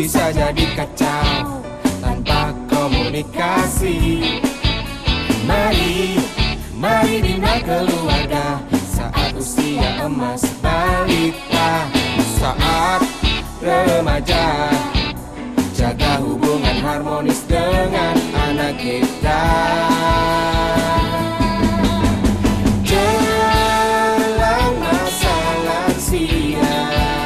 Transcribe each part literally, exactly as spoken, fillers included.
bisa jadi kacau tanpa komunikasi. Mari, mari bina keluarga saat usia emas balita, saat remaja. Jaga hubungan harmonis dengan anak kita. Jelang masa lansia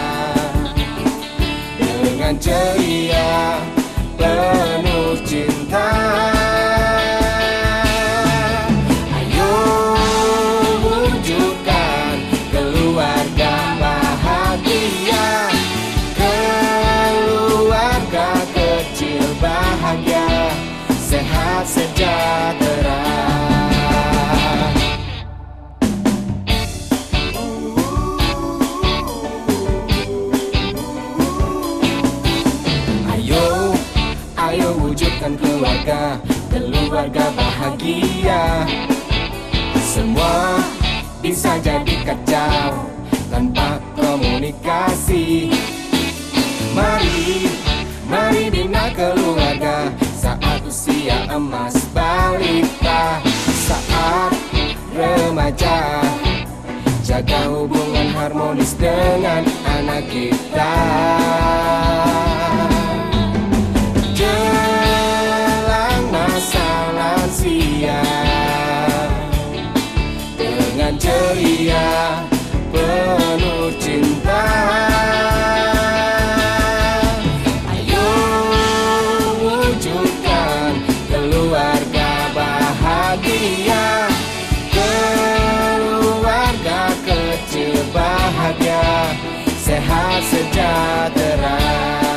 dengan ceria penuh cinta. Ayo wujudkan keluarga bahagia, keluarga kecil bahagia, sehat sejahtera. Ayo, ayo wujudkan keluarga, keluarga bahagia. Semua bisa jadi kacau tanpa komunikasi. Mari, mari bina keluarga saat usia emas balita, saat remaja. Jaga hubungan harmonis dengan anak kita. Jelang masa lansia dengan ceria penuh cinta. Ayo wujudkan keluarga bahagia, keluarga kecil bahagia, sehat sejahtera.